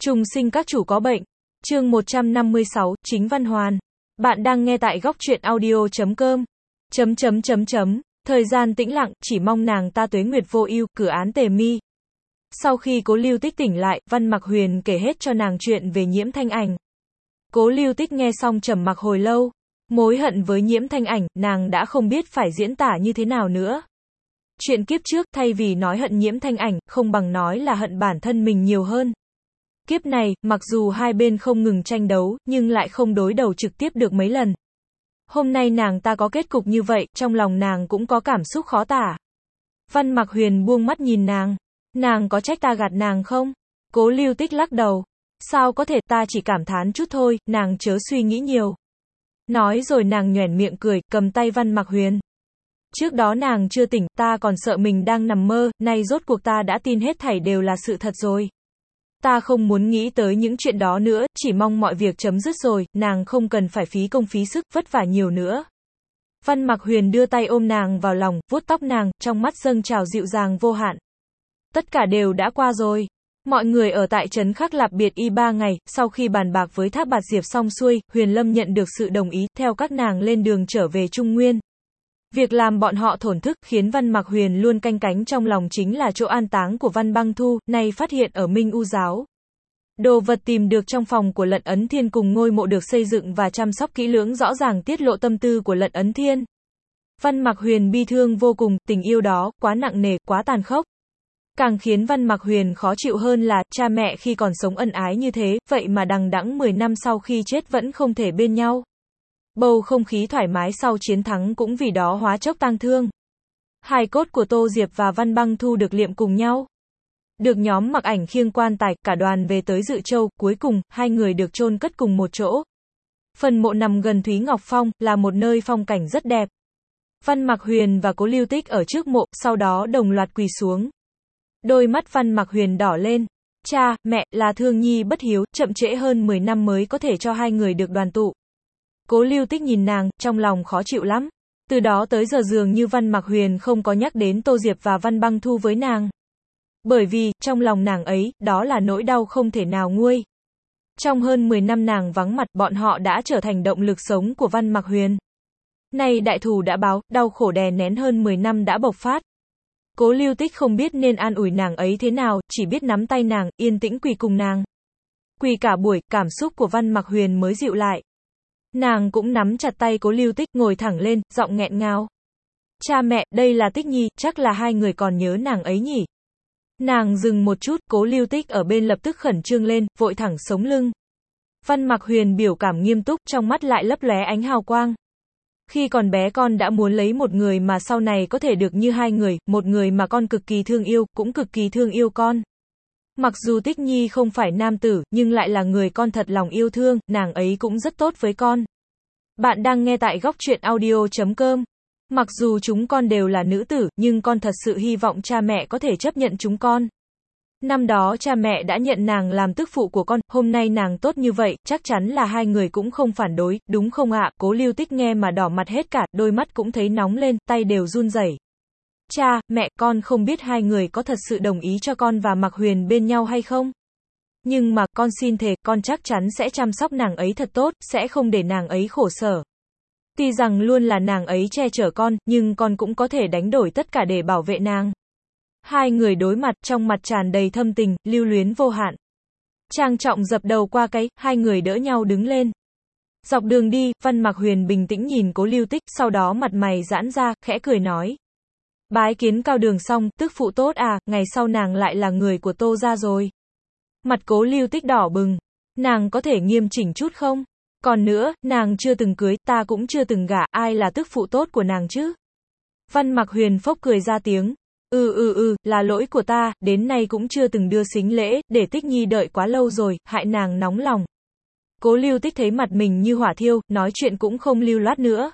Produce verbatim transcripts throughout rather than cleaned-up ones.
Trùng sinh các chủ có bệnh. Chương một trăm năm mươi sáu, Chính Văn Hoàn. Bạn đang nghe tại góc truyện audio chấm com. Chấm chấm chấm chấm. Thời gian tĩnh lặng, chỉ mong nàng ta tuế nguyệt vô ưu, cửa án tề mi. Sau khi Cố Lưu Tích tỉnh lại, Văn Mặc Huyền kể hết cho nàng chuyện về Nhiễm Thanh Ảnh. Cố Lưu Tích nghe xong trầm mặc hồi lâu. Mối hận với Nhiễm Thanh Ảnh, nàng đã không biết phải diễn tả như thế nào nữa. Chuyện kiếp trước, thay vì nói hận Nhiễm Thanh Ảnh, không bằng nói là hận bản thân mình nhiều hơn. Kiếp này, mặc dù hai bên không ngừng tranh đấu, nhưng lại không đối đầu trực tiếp được mấy lần. Hôm nay nàng ta có kết cục như vậy, trong lòng nàng cũng có cảm xúc khó tả. Văn Mặc Huyền buông mắt nhìn nàng. Nàng có trách ta gạt nàng không? Cố Lưu Tích lắc đầu. Sao có thể, ta chỉ cảm thán chút thôi, nàng chớ suy nghĩ nhiều. Nói rồi nàng nhoẻn miệng cười, cầm tay Văn Mặc Huyền. Trước đó nàng chưa tỉnh, ta còn sợ mình đang nằm mơ, nay rốt cuộc ta đã tin hết thảy đều là sự thật rồi. Ta không muốn nghĩ tới những chuyện đó nữa, chỉ mong mọi việc chấm dứt rồi, nàng không cần phải phí công phí sức, vất vả nhiều nữa. Văn Mặc Huyền đưa tay ôm nàng vào lòng, vuốt tóc nàng, trong mắt dâng trào dịu dàng vô hạn. Tất cả đều đã qua rồi. Mọi người ở tại trấn Khắc Lạp biệt y ba ngày, sau khi bàn bạc với Thác Bạt Diệp xong xuôi, Huyền Lâm nhận được sự đồng ý, theo các nàng lên đường trở về Trung Nguyên. Việc làm bọn họ thổn thức, khiến Văn Mặc Huyền luôn canh cánh trong lòng chính là chỗ an táng của Văn Băng Thu, nay phát hiện ở Minh U Giáo. Đồ vật tìm được trong phòng của Lận Ấn Thiên cùng ngôi mộ được xây dựng và chăm sóc kỹ lưỡng rõ ràng tiết lộ tâm tư của Lận Ấn Thiên. Văn Mặc Huyền bi thương vô cùng, tình yêu đó, quá nặng nề, quá tàn khốc. Càng khiến Văn Mặc Huyền khó chịu hơn là, cha mẹ khi còn sống ân ái như thế, vậy mà đằng đẵng mười năm sau khi chết vẫn không thể bên nhau. Bầu không khí thoải mái sau chiến thắng cũng vì đó hóa chốc tang thương. Hài cốt của Tô Diệp và Văn Băng Thu được liệm cùng nhau. Được nhóm Mặc Ảnh khiêng quan tài, cả đoàn về tới Dự Châu, cuối cùng, hai người được chôn cất cùng một chỗ. Phần mộ nằm gần Thúy Ngọc Phong, là một nơi phong cảnh rất đẹp. Văn Mặc Huyền và Cố Lưu Tích ở trước mộ, sau đó đồng loạt quỳ xuống. Đôi mắt Văn Mặc Huyền đỏ lên. Cha, mẹ, là thương nhi bất hiếu, chậm trễ hơn mười năm mới có thể cho hai người được đoàn tụ. Cố Lưu Tích nhìn nàng, trong lòng khó chịu lắm. Từ đó tới giờ dường như Văn Mặc Huyền không có nhắc đến Tô Diệp và Văn Băng Thu với nàng. Bởi vì, trong lòng nàng ấy, đó là nỗi đau không thể nào nguôi. Trong hơn mười năm nàng vắng mặt, bọn họ đã trở thành động lực sống của Văn Mặc Huyền. Nay đại thù đã báo, đau khổ đè nén hơn mười năm đã bộc phát. Cố Lưu Tích không biết nên an ủi nàng ấy thế nào, chỉ biết nắm tay nàng, yên tĩnh quỳ cùng nàng. Quỳ cả buổi, cảm xúc của Văn Mặc Huyền mới dịu lại. Nàng cũng nắm chặt tay Cố Lưu Tích, ngồi thẳng lên, giọng nghẹn ngào. Cha mẹ, đây là Tích Nhi, chắc là hai người còn nhớ nàng ấy nhỉ? Nàng dừng một chút, Cố Lưu Tích ở bên lập tức khẩn trương lên, vội thẳng sống lưng. Văn Mặc Huyền biểu cảm nghiêm túc, trong mắt lại lấp lóe ánh hào quang. Khi còn bé con đã muốn lấy một người mà sau này có thể được như hai người, một người mà con cực kỳ thương yêu, cũng cực kỳ thương yêu con. Mặc dù Tích Nhi không phải nam tử, nhưng lại là người con thật lòng yêu thương, nàng ấy cũng rất tốt với con. Bạn đang nghe tại góc truyện audio chấm com. Mặc dù chúng con đều là nữ tử, nhưng con thật sự hy vọng cha mẹ có thể chấp nhận chúng con. Năm đó cha mẹ đã nhận nàng làm tức phụ của con, hôm nay nàng tốt như vậy, chắc chắn là hai người cũng không phản đối, đúng không ạ? Cố Lưu Tích nghe mà đỏ mặt hết cả, đôi mắt cũng thấy nóng lên, tay đều run rẩy. Cha, mẹ, con không biết hai người có thật sự đồng ý cho con và Mặc Huyền bên nhau hay không? Nhưng mà, con xin thề, con chắc chắn sẽ chăm sóc nàng ấy thật tốt, sẽ không để nàng ấy khổ sở. Tuy rằng luôn là nàng ấy che chở con, nhưng con cũng có thể đánh đổi tất cả để bảo vệ nàng. Hai người đối mặt, trong mặt tràn đầy thâm tình, lưu luyến vô hạn. Trang trọng dập đầu qua cái, hai người đỡ nhau đứng lên. Dọc đường đi, Văn Mặc Huyền bình tĩnh nhìn Cố Lưu Tích, sau đó mặt mày giãn ra, khẽ cười nói. Bái kiến Cao Đường xong, tức phụ tốt à, ngày sau nàng lại là người của Tô gia rồi. Mặt Cố Lưu Tích đỏ bừng. Nàng có thể nghiêm chỉnh chút không? Còn nữa, nàng chưa từng cưới, ta cũng chưa từng gả, ai là tức phụ tốt của nàng chứ? Văn Mặc Huyền phốc cười ra tiếng. Ừ ừ ừ, là lỗi của ta, đến nay cũng chưa từng đưa sính lễ, để Tích Nhi đợi quá lâu rồi, hại nàng nóng lòng. Cố Lưu Tích thấy mặt mình như hỏa thiêu, nói chuyện cũng không lưu loát nữa.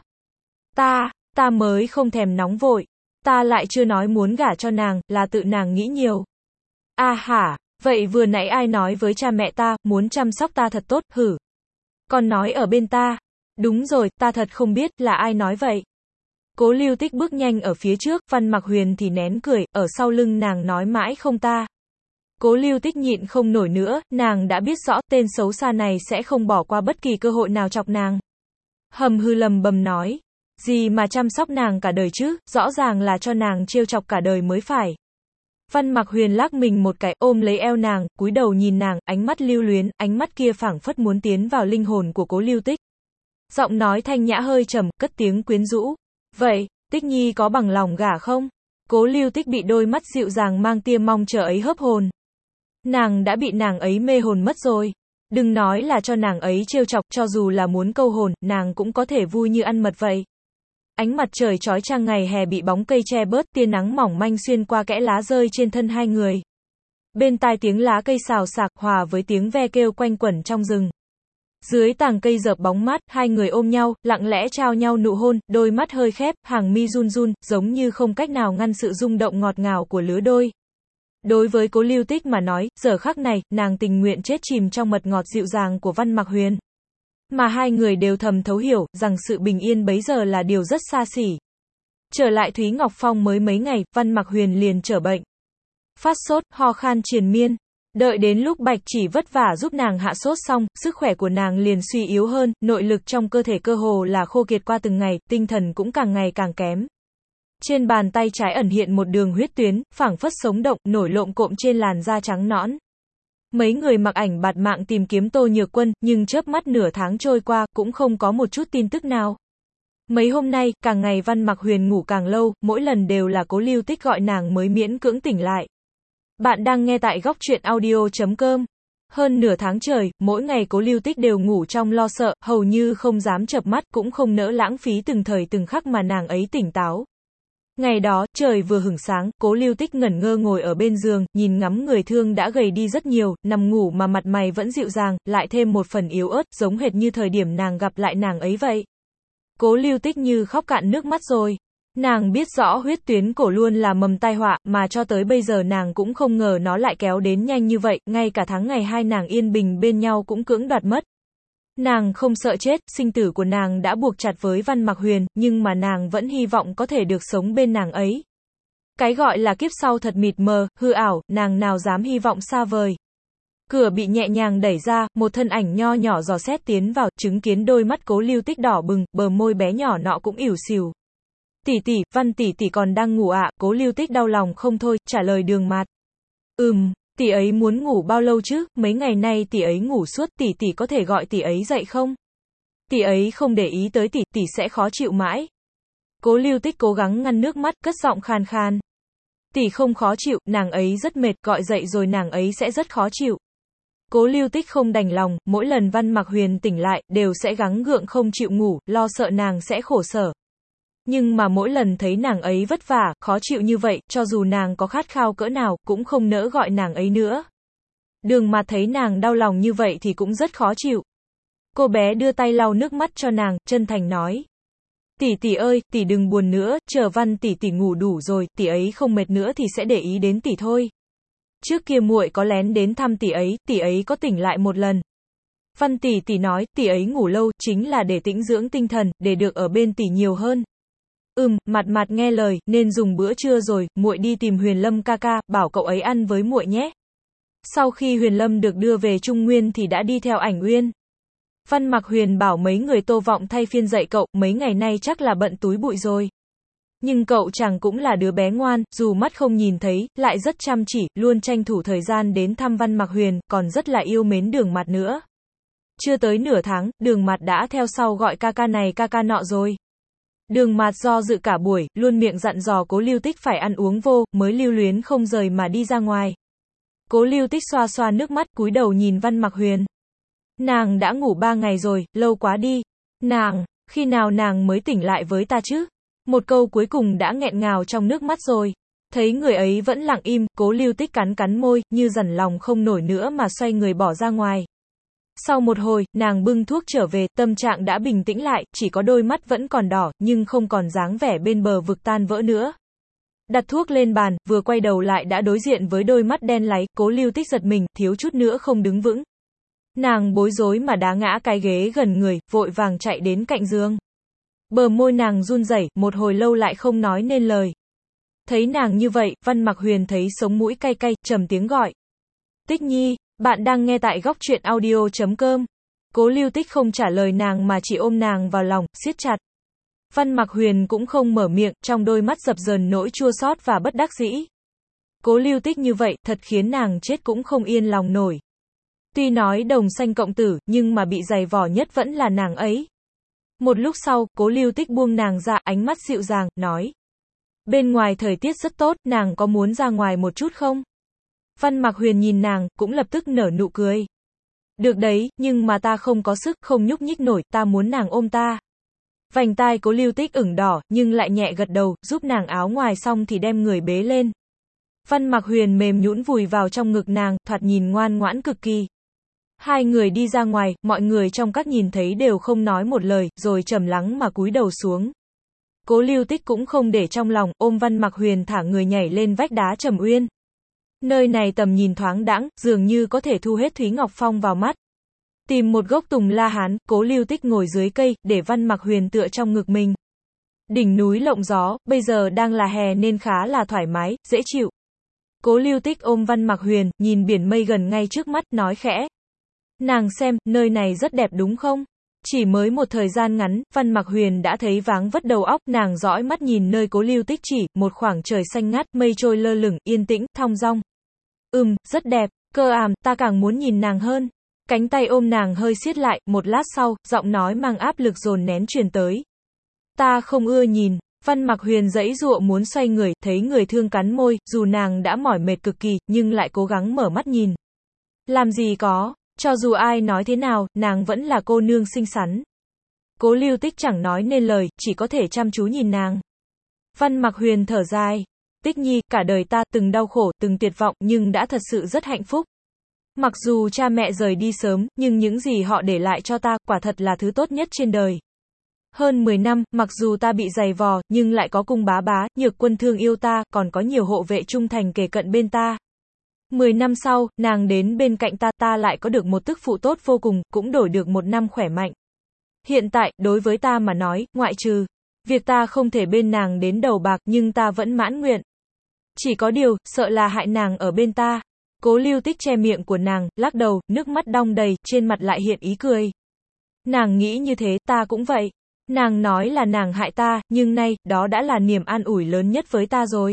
Ta, ta mới không thèm nóng vội. Ta lại chưa nói muốn gả cho nàng, là tự nàng nghĩ nhiều. À hả, vậy vừa nãy ai nói với cha mẹ ta, muốn chăm sóc ta thật tốt, hử? Còn nói ở bên ta. Đúng rồi, ta thật không biết, là ai nói vậy. Cố Lưu Tích bước nhanh ở phía trước, Văn Mặc Huyền thì nén cười, ở sau lưng nàng nói mãi không ta. Cố Lưu Tích nhịn không nổi nữa, nàng đã biết rõ tên xấu xa này sẽ không bỏ qua bất kỳ cơ hội nào chọc nàng. Hầm hư lầm bầm nói, gì mà chăm sóc nàng cả đời chứ, rõ ràng là cho nàng trêu chọc cả đời mới phải. Văn Mặc Huyền lắc mình một cái, ôm lấy eo nàng, cúi đầu nhìn nàng, ánh mắt lưu luyến, ánh mắt kia phảng phất muốn tiến vào linh hồn của Cố Lưu Tích. Giọng nói thanh nhã hơi trầm, cất tiếng quyến rũ. Vậy, Tích Nhi có bằng lòng gả không? Cố Lưu Tích bị đôi mắt dịu dàng mang tia mong chờ ấy hớp hồn. Nàng đã bị nàng ấy mê hồn mất rồi. Đừng nói là cho nàng ấy trêu chọc, cho dù là muốn câu hồn, nàng cũng có thể vui như ăn mật vậy. Ánh mặt trời chói chang ngày hè bị bóng cây che bớt, tia nắng mỏng manh xuyên qua kẽ lá rơi trên thân hai người. Bên tai tiếng lá cây xào xạc hòa với tiếng ve kêu quanh quẩn trong rừng. Dưới tàng cây dợp bóng mát, hai người ôm nhau, lặng lẽ trao nhau nụ hôn, đôi mắt hơi khép, hàng mi run run, giống như không cách nào ngăn sự rung động ngọt ngào của lứa đôi. Đối với Cố Lưu Tích mà nói, giờ khắc này, nàng tình nguyện chết chìm trong mật ngọt dịu dàng của Văn Mặc Huyền. Mà hai người đều thầm thấu hiểu, rằng sự bình yên bấy giờ là điều rất xa xỉ. Trở lại Thúy Ngọc Phong mới mấy ngày, Văn Mặc Huyền liền trở bệnh. Phát sốt, ho khan triền miên. Đợi đến lúc Bạch Chỉ vất vả giúp nàng hạ sốt xong, sức khỏe của nàng liền suy yếu hơn, nội lực trong cơ thể cơ hồ là khô kiệt qua từng ngày, tinh thần cũng càng ngày càng kém. Trên bàn tay trái ẩn hiện một đường huyết tuyến, phảng phất sống động, nổi lộm cộm trên làn da trắng nõn. Mấy người mặc ảnh bạt mạng tìm kiếm Tô Nhược Quân, nhưng chớp mắt nửa tháng trôi qua, cũng không có một chút tin tức nào. Mấy hôm nay, càng ngày Văn Mặc Huyền ngủ càng lâu, mỗi lần đều là Cố Lưu Tích gọi nàng mới miễn cưỡng tỉnh lại. Bạn đang nghe tại góc truyện audio chấm com. Hơn nửa tháng trời, mỗi ngày Cố Lưu Tích đều ngủ trong lo sợ, hầu như không dám chợp mắt, cũng không nỡ lãng phí từng thời từng khắc mà nàng ấy tỉnh táo. Ngày đó, trời vừa hửng sáng, Cố Lưu Tích ngẩn ngơ ngồi ở bên giường, nhìn ngắm người thương đã gầy đi rất nhiều, nằm ngủ mà mặt mày vẫn dịu dàng, lại thêm một phần yếu ớt, giống hệt như thời điểm nàng gặp lại nàng ấy vậy. Cố Lưu Tích như khóc cạn nước mắt rồi. Nàng biết rõ huyết tuyến cổ luôn là mầm tai họa, mà cho tới bây giờ nàng cũng không ngờ nó lại kéo đến nhanh như vậy, ngay cả tháng ngày hai nàng yên bình bên nhau cũng cưỡng đoạt mất. Nàng không sợ chết, sinh tử của nàng đã buộc chặt với Văn Mặc Huyền, nhưng mà nàng vẫn hy vọng có thể được sống bên nàng ấy. Cái gọi là kiếp sau thật mịt mờ, hư ảo, nàng nào dám hy vọng xa vời. Cửa bị nhẹ nhàng đẩy ra, một thân ảnh nho nhỏ dò xét tiến vào, chứng kiến đôi mắt Cố Lưu Tích đỏ bừng, bờ môi bé nhỏ nọ cũng ỉu xìu. Tỷ tỷ, Văn tỷ tỷ còn đang ngủ ạ? À? Cố Lưu Tích đau lòng không thôi, trả lời Đường Mạt. Ừm, tỷ ấy muốn ngủ bao lâu chứ, mấy ngày nay tỷ ấy ngủ suốt, tỷ tỷ có thể gọi tỷ ấy dậy không? Tỷ ấy không để ý tới tỷ, tỷ sẽ khó chịu mãi. Cố Lưu Tích cố gắng ngăn nước mắt, cất giọng khan khan. Tỷ không khó chịu, nàng ấy rất mệt, gọi dậy rồi nàng ấy sẽ rất khó chịu. Cố Lưu Tích không đành lòng, mỗi lần Văn Mặc Huyền tỉnh lại, đều sẽ gắng gượng không chịu ngủ, lo sợ nàng sẽ khổ sở. Nhưng mà mỗi lần thấy nàng ấy vất vả, khó chịu như vậy, cho dù nàng có khát khao cỡ nào, cũng không nỡ gọi nàng ấy nữa. Đường Mạt thấy nàng đau lòng như vậy thì cũng rất khó chịu. Cô bé đưa tay lau nước mắt cho nàng, chân thành nói. Tỷ tỷ ơi, tỷ đừng buồn nữa, chờ Văn tỷ tỷ ngủ đủ rồi, tỷ ấy không mệt nữa thì sẽ để ý đến tỷ thôi. Trước kia muội có lén đến thăm tỷ ấy, tỷ ấy có tỉnh lại một lần. Văn tỷ tỷ nói, tỷ ấy ngủ lâu, chính là để tĩnh dưỡng tinh thần, để được ở bên tỷ nhiều hơn. Ừm, Mạt Mạt nghe lời, nên dùng bữa trưa rồi, muội đi tìm Huyền Lâm ca ca, bảo cậu ấy ăn với muội nhé. Sau khi Huyền Lâm được đưa về Trung Nguyên thì đã đi theo Ảnh Uyên. Văn Mặc Huyền bảo mấy người Tô Vọng thay phiên dạy cậu, mấy ngày nay chắc là bận túi bụi rồi. Nhưng cậu chàng cũng là đứa bé ngoan, dù mắt không nhìn thấy, lại rất chăm chỉ, luôn tranh thủ thời gian đến thăm Văn Mặc Huyền, còn rất là yêu mến Đường Mạt nữa. Chưa tới nửa tháng, Đường Mạt đã theo sau gọi ca ca này ca ca nọ rồi. Đường Mạt do dự cả buổi, luôn miệng dặn dò Cố Lưu Tích phải ăn uống vô, mới lưu luyến không rời mà đi ra ngoài. Cố Lưu Tích xoa xoa nước mắt, cúi đầu nhìn Văn Mặc Huyền. Nàng đã ngủ ba ngày rồi, lâu quá đi. Nàng, khi nào nàng mới tỉnh lại với ta chứ? Một câu cuối cùng đã nghẹn ngào trong nước mắt rồi. Thấy người ấy vẫn lặng im, Cố Lưu Tích cắn cắn môi, như dằn lòng không nổi nữa mà xoay người bỏ ra ngoài. Sau một hồi, nàng bưng thuốc trở về, tâm trạng đã bình tĩnh lại, chỉ có đôi mắt vẫn còn đỏ, nhưng không còn dáng vẻ bên bờ vực tan vỡ nữa. Đặt thuốc lên bàn, vừa quay đầu lại đã đối diện với đôi mắt đen láy, Cố Lưu Tích giật mình, thiếu chút nữa không đứng vững. Nàng bối rối mà đá ngã cái ghế gần người, vội vàng chạy đến cạnh giường. Bờ môi nàng run rẩy, một hồi lâu lại không nói nên lời. Thấy nàng như vậy, Văn Mặc Huyền thấy sống mũi cay cay, trầm tiếng gọi. Tích Nhi, bạn đang nghe tại góc truyện audio chấm com. Cố Lưu Tích không trả lời nàng mà chỉ ôm nàng vào lòng, siết chặt. Văn Mặc Huyền cũng không mở miệng, trong đôi mắt dập dờn nỗi chua xót và bất đắc dĩ. Cố Lưu Tích như vậy, thật khiến nàng chết cũng không yên lòng nổi. Tuy nói đồng sanh cộng tử, nhưng mà bị dày vò nhất vẫn là nàng ấy. Một lúc sau, Cố Lưu Tích buông nàng ra, ánh mắt dịu dàng, nói. Bên ngoài thời tiết rất tốt, nàng có muốn ra ngoài một chút không? Văn Mặc Huyền nhìn nàng, cũng lập tức nở nụ cười. Được đấy, nhưng mà ta không có sức, không nhúc nhích nổi, ta muốn nàng ôm ta. Vành tai Cố Lưu Tích ửng đỏ, nhưng lại nhẹ gật đầu, giúp nàng áo ngoài xong thì đem người bế lên. Văn Mặc Huyền mềm nhũn vùi vào trong ngực nàng, thoạt nhìn ngoan ngoãn cực kỳ. Hai người đi ra ngoài, mọi người trong các nhìn thấy đều không nói một lời, rồi trầm lắng mà cúi đầu xuống. Cố Lưu Tích cũng không để trong lòng, ôm Văn Mặc Huyền thả người nhảy lên vách đá Trầm Uyên. Nơi này tầm nhìn thoáng đãng, dường như có thể thu hết Thúy Ngọc Phong vào mắt. Tìm một gốc tùng la hán, Cố Lưu Tích ngồi dưới cây, để Văn Mặc Huyền tựa trong ngực mình. Đỉnh núi lộng gió, bây giờ đang là hè nên khá là thoải mái, dễ chịu. Cố Lưu Tích ôm Văn Mặc Huyền, nhìn biển mây gần ngay trước mắt, nói khẽ. Nàng xem, nơi này rất đẹp đúng không? Chỉ mới một thời gian ngắn, Văn Mặc Huyền đã thấy váng vất đầu óc, nàng dõi mắt nhìn nơi Cố Lưu Tích chỉ, một khoảng trời xanh ngắt, mây trôi lơ lửng, yên tĩnh, thong dong. Ừm, rất đẹp, cơ àm, ta càng muốn nhìn nàng hơn. Cánh tay ôm nàng hơi siết lại, một lát sau, giọng nói mang áp lực dồn nén truyền tới. Ta không ưa nhìn. Văn Mặc Huyền giãy giụa muốn xoay người, thấy người thương cắn môi, dù nàng đã mỏi mệt cực kỳ, nhưng lại cố gắng mở mắt nhìn. Làm gì có, cho dù ai nói thế nào, nàng vẫn là cô nương xinh xắn. Cố Lưu Tích chẳng nói nên lời, chỉ có thể chăm chú nhìn nàng. Văn Mặc Huyền thở dài. Tích Nhi, cả đời ta từng đau khổ, từng tuyệt vọng, nhưng đã thật sự rất hạnh phúc. Mặc dù cha mẹ rời đi sớm, nhưng những gì họ để lại cho ta, quả thật là thứ tốt nhất trên đời. Hơn mười năm, mặc dù ta bị dày vò, nhưng lại có cung bá bá, Nhược Quân thương yêu ta, còn có nhiều hộ vệ trung thành kề cận bên ta. Mười năm sau, nàng đến bên cạnh ta, ta lại có được một tức phụ tốt vô cùng, cũng đổi được một năm khỏe mạnh. Hiện tại, đối với ta mà nói, ngoại trừ việc ta không thể bên nàng đến đầu bạc, nhưng ta vẫn mãn nguyện. Chỉ có điều, sợ là hại nàng ở bên ta. Cố Lưu Tích che miệng của nàng, lắc đầu, nước mắt đong đầy, trên mặt lại hiện ý cười. Nàng nghĩ như thế, ta cũng vậy. Nàng nói là nàng hại ta, nhưng nay, đó đã là niềm an ủi lớn nhất với ta rồi.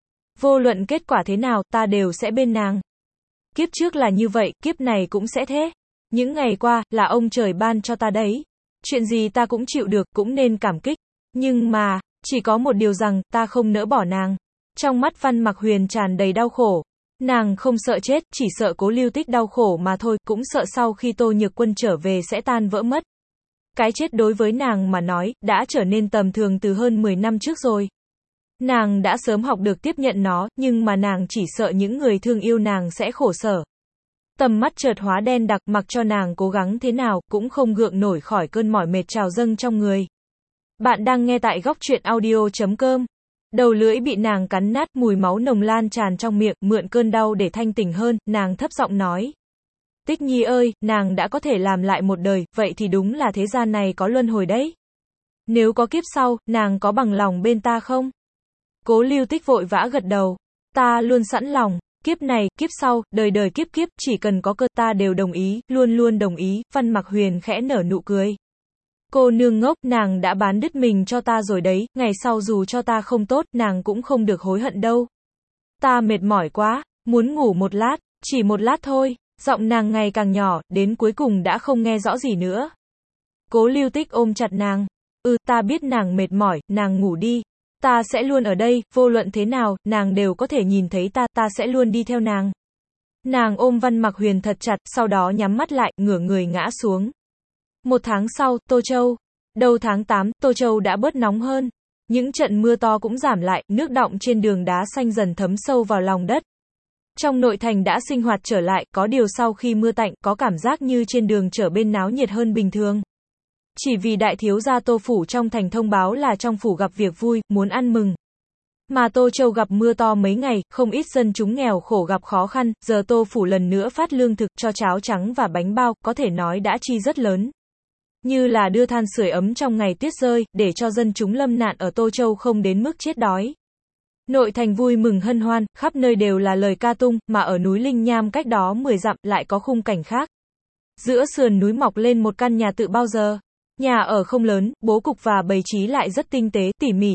Vô luận kết quả thế nào, ta đều sẽ bên nàng. Kiếp trước là như vậy, kiếp này cũng sẽ thế. Những ngày qua, là ông trời ban cho ta đấy. Chuyện gì ta cũng chịu được, cũng nên cảm kích. Nhưng mà, chỉ có một điều rằng, ta không nỡ bỏ nàng. Trong mắt Văn Mặc Huyền tràn đầy đau khổ. Nàng không sợ chết, chỉ sợ Cố Lưu Tích đau khổ mà thôi, cũng sợ sau khi Tô Nhược Quân trở về sẽ tan vỡ mất. Cái chết đối với nàng mà nói, đã trở nên tầm thường từ hơn mười năm trước rồi. Nàng đã sớm học được tiếp nhận nó, nhưng mà nàng chỉ sợ những người thương yêu nàng sẽ khổ sở. Tầm mắt chợt hóa đen đặc, mặc cho nàng cố gắng thế nào, cũng không gượng nổi khỏi cơn mỏi mệt trào dâng trong người. Bạn đang nghe tại góc truyện audio chấm com. Đầu lưỡi bị nàng cắn nát, mùi máu nồng lan tràn trong miệng, mượn cơn đau để thanh tỉnh hơn, nàng thấp giọng nói. Tích Nhi ơi, nàng đã có thể làm lại một đời, vậy thì đúng là thế gian này có luân hồi đấy. Nếu có kiếp sau, nàng có bằng lòng bên ta không? Cố Lưu Tích vội vã gật đầu. Ta luôn sẵn lòng, kiếp này, kiếp sau, đời đời kiếp kiếp, chỉ cần có cơ ta đều đồng ý, luôn luôn đồng ý. Văn Mặc Huyền khẽ nở nụ cười. Cô nương ngốc, nàng đã bán đứt mình cho ta rồi đấy, ngày sau dù cho ta không tốt, nàng cũng không được hối hận đâu. Ta mệt mỏi quá, muốn ngủ một lát, chỉ một lát thôi. Giọng nàng ngày càng nhỏ, đến cuối cùng đã không nghe rõ gì nữa. Cố Lưu Tích ôm chặt nàng. Ừ, ta biết nàng mệt mỏi, nàng ngủ đi. Ta sẽ luôn ở đây, vô luận thế nào, nàng đều có thể nhìn thấy ta, ta sẽ luôn đi theo nàng. Nàng ôm Văn Mặc Huyền thật chặt, sau đó nhắm mắt lại, ngửa người ngã xuống. Một tháng sau, Tô Châu. Đầu tháng tám, Tô Châu đã bớt nóng hơn. Những trận mưa to cũng giảm lại, nước đọng trên đường đá xanh dần thấm sâu vào lòng đất. Trong nội thành đã sinh hoạt trở lại, có điều sau khi mưa tạnh, có cảm giác như trên đường trở bên náo nhiệt hơn bình thường. Chỉ vì đại thiếu gia Tô Phủ trong thành thông báo là trong phủ gặp việc vui, muốn ăn mừng. Mà Tô Châu gặp mưa to mấy ngày, không ít dân chúng nghèo khổ gặp khó khăn, giờ Tô Phủ lần nữa phát lương thực cho cháo trắng và bánh bao, có thể nói đã chi rất lớn. Như là đưa than sưởi ấm trong ngày tuyết rơi, để cho dân chúng lâm nạn ở Tô Châu không đến mức chết đói. Nội thành vui mừng hân hoan, khắp nơi đều là lời ca tung, mà ở núi Linh Nham cách đó mười dặm lại có khung cảnh khác. Giữa sườn núi mọc lên một căn nhà tự bao giờ. Nhà ở không lớn, bố cục và bày trí lại rất tinh tế, tỉ mỉ.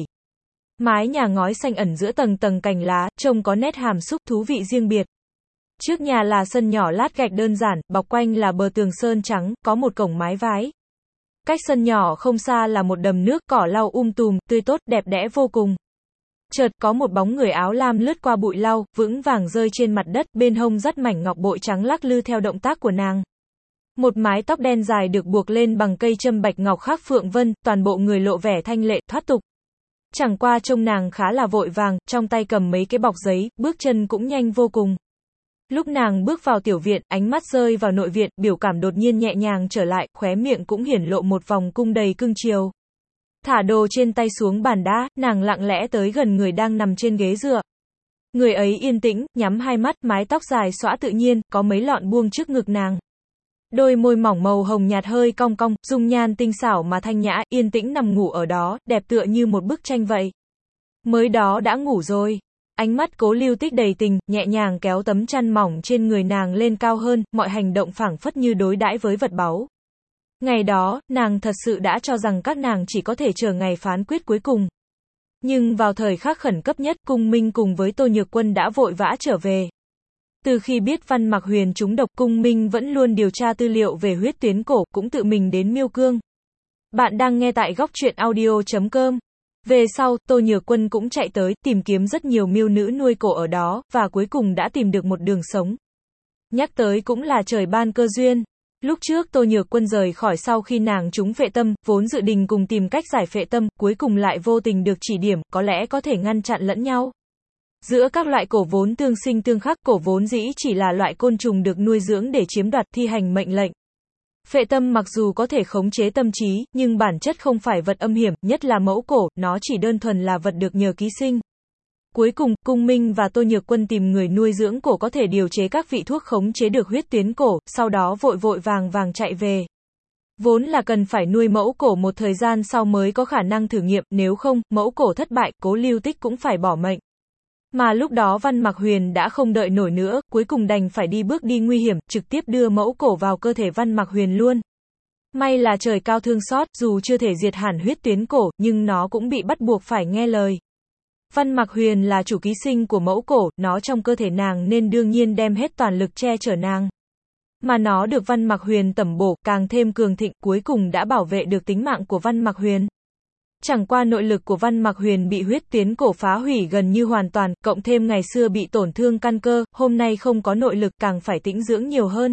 Mái nhà ngói xanh ẩn giữa tầng tầng cành lá, trông có nét hàm xúc thú vị riêng biệt. Trước nhà là sân nhỏ lát gạch đơn giản, bọc quanh là bờ tường sơn trắng, có một cổng mái vái. Cách sân nhỏ không xa là một đầm nước, cỏ lau um tùm, tươi tốt, đẹp đẽ vô cùng. Chợt có một bóng người áo lam lướt qua bụi lau, vững vàng rơi trên mặt đất, bên hông dắt mảnh ngọc bội trắng lắc lư theo động tác của nàng. Một mái tóc đen dài được buộc lên bằng cây châm bạch ngọc khắc phượng vân, toàn bộ người lộ vẻ thanh lệ, thoát tục. Chẳng qua trông nàng khá là vội vàng, trong tay cầm mấy cái bọc giấy, bước chân cũng nhanh vô cùng. Lúc nàng bước vào tiểu viện, ánh mắt rơi vào nội viện, biểu cảm đột nhiên nhẹ nhàng trở lại, khóe miệng cũng hiển lộ một vòng cung đầy cưng chiều. Thả đồ trên tay xuống bàn đá, nàng lặng lẽ tới gần người đang nằm trên ghế dựa. Người ấy yên tĩnh, nhắm hai mắt, mái tóc dài xõa tự nhiên, có mấy lọn buông trước ngực nàng. Đôi môi mỏng màu hồng nhạt hơi cong cong, dung nhan tinh xảo mà thanh nhã, yên tĩnh nằm ngủ ở đó, đẹp tựa như một bức tranh vậy. Mới đó đã ngủ rồi. Ánh mắt Cố Lưu Tích đầy tình, nhẹ nhàng kéo tấm chăn mỏng trên người nàng lên cao hơn, mọi hành động phảng phất như đối đãi với vật báu. Ngày đó, nàng thật sự đã cho rằng các nàng chỉ có thể chờ ngày phán quyết cuối cùng. Nhưng vào thời khắc khẩn cấp nhất, Cung Minh cùng với Tô Nhược Quân đã vội vã trở về. Từ khi biết Văn Mặc Huyền trúng độc, Cung Minh vẫn luôn điều tra tư liệu về huyết tuyến cổ, cũng tự mình đến Miêu Cương. Bạn đang nghe tại góc truyện audio chấm com. Về sau, Tô Nhược Quân cũng chạy tới, tìm kiếm rất nhiều miêu nữ nuôi cổ ở đó, và cuối cùng đã tìm được một đường sống. Nhắc tới cũng là trời ban cơ duyên. Lúc trước Tô Nhược Quân rời khỏi sau khi nàng trúng phệ tâm, vốn dự định cùng tìm cách giải phệ tâm, cuối cùng lại vô tình được chỉ điểm, có lẽ có thể ngăn chặn lẫn nhau. Giữa các loại cổ vốn tương sinh tương khắc, cổ vốn dĩ chỉ là loại côn trùng được nuôi dưỡng để chiếm đoạt thi hành mệnh lệnh. Phệ tâm mặc dù có thể khống chế tâm trí, nhưng bản chất không phải vật âm hiểm, nhất là mẫu cổ, nó chỉ đơn thuần là vật được nhờ ký sinh. Cuối cùng, Cung Minh và Tô Nhược Quân tìm người nuôi dưỡng cổ có thể điều chế các vị thuốc khống chế được huyết tuyến cổ, sau đó vội vội vàng vàng chạy về. Vốn là cần phải nuôi mẫu cổ một thời gian sau mới có khả năng thử nghiệm, nếu không, mẫu cổ thất bại, Cố Lưu Tích cũng phải bỏ mệnh. Mà lúc đó Văn Mặc Huyền đã không đợi nổi nữa, cuối cùng đành phải đi bước đi nguy hiểm, trực tiếp đưa mẫu cổ vào cơ thể Văn Mặc Huyền luôn. May là trời cao thương xót, dù chưa thể diệt hẳn huyết tuyến cổ, nhưng nó cũng bị bắt buộc phải nghe lời. Văn Mặc Huyền là chủ ký sinh của mẫu cổ, nó trong cơ thể nàng nên đương nhiên đem hết toàn lực che chở nàng. Mà nó được Văn Mặc Huyền tẩm bổ, càng thêm cường thịnh, cuối cùng đã bảo vệ được tính mạng của Văn Mặc Huyền. Chẳng qua nội lực của Văn Mặc Huyền bị huyết tuyến cổ phá hủy gần như hoàn toàn, cộng thêm ngày xưa bị tổn thương căn cơ, hôm nay không có nội lực càng phải tĩnh dưỡng nhiều hơn.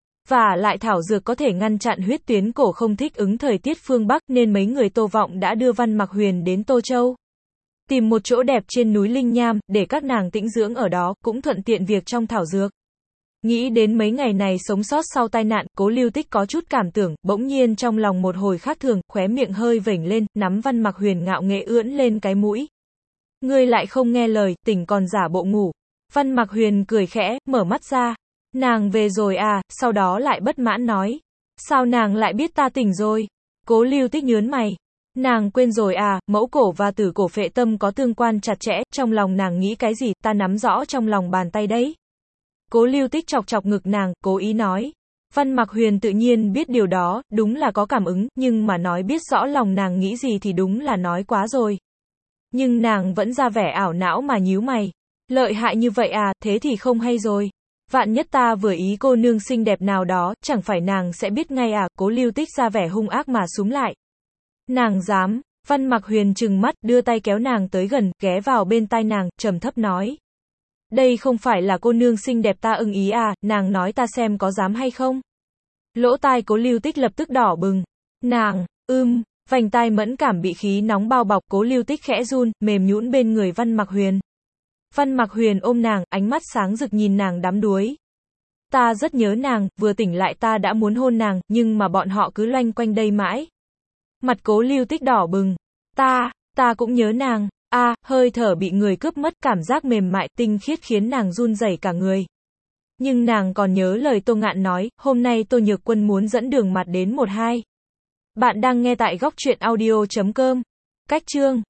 Và lại thảo dược có thể ngăn chặn huyết tuyến cổ không thích ứng thời tiết phương Bắc nên mấy người Tô Vọng đã đưa Văn Mặc Huyền đến Tô Châu. Tìm một chỗ đẹp trên núi Linh Nham, để các nàng tĩnh dưỡng ở đó, cũng thuận tiện việc trong thảo dược. Nghĩ đến mấy ngày này sống sót sau tai nạn, Cố Lưu Tích có chút cảm tưởng, bỗng nhiên trong lòng một hồi khác thường, khóe miệng hơi vểnh lên, nắm Văn Mặc Huyền ngạo nghễ ưỡn lên cái mũi. Ngươi lại không nghe lời, tỉnh còn giả bộ ngủ. Văn Mặc Huyền cười khẽ, mở mắt ra. Nàng về rồi à, sau đó lại bất mãn nói. Sao nàng lại biết ta tỉnh rồi? Cố Lưu Tích nhớn mày. Nàng quên rồi à, mẫu cổ và tử cổ phệ tâm có tương quan chặt chẽ, trong lòng nàng nghĩ cái gì, ta nắm rõ trong lòng bàn tay đấy. Cố Lưu Tích chọc chọc ngực nàng, cố ý nói. Văn Mặc Huyền tự nhiên biết điều đó, đúng là có cảm ứng, nhưng mà nói biết rõ lòng nàng nghĩ gì thì đúng là nói quá rồi. Nhưng nàng vẫn ra vẻ ảo não mà nhíu mày. Lợi hại như vậy à, thế thì không hay rồi. Vạn nhất ta vừa ý cô nương xinh đẹp nào đó, chẳng phải nàng sẽ biết ngay à, Cố Lưu Tích ra vẻ hung ác mà súm lại. Nàng dám, Văn Mặc Huyền trừng mắt, đưa tay kéo nàng tới gần, ghé vào bên tai nàng, trầm thấp nói. Đây không phải là cô nương xinh đẹp ta ưng ý à, nàng nói ta xem có dám hay không. Lỗ tai Cố Lưu Tích lập tức đỏ bừng. Nàng, ưm, vành tai mẫn cảm bị khí nóng bao bọc, Cố Lưu Tích khẽ run, mềm nhũn bên người Văn Mặc Huyền. Văn Mặc Huyền ôm nàng, ánh mắt sáng rực nhìn nàng đắm đuối. Ta rất nhớ nàng, vừa tỉnh lại ta đã muốn hôn nàng, nhưng mà bọn họ cứ loanh quanh đây mãi. Mặt Cố Lưu Tích đỏ bừng. Ta, ta cũng nhớ nàng. A, à, hơi thở bị người cướp mất, cảm giác mềm mại, tinh khiết khiến nàng run rẩy cả người. Nhưng nàng còn nhớ lời Tô Ngạn nói, hôm nay Tô Nhược Quân muốn dẫn đường mặt đến một hai. Bạn đang nghe tại góc truyện audio chấm com. Cách chương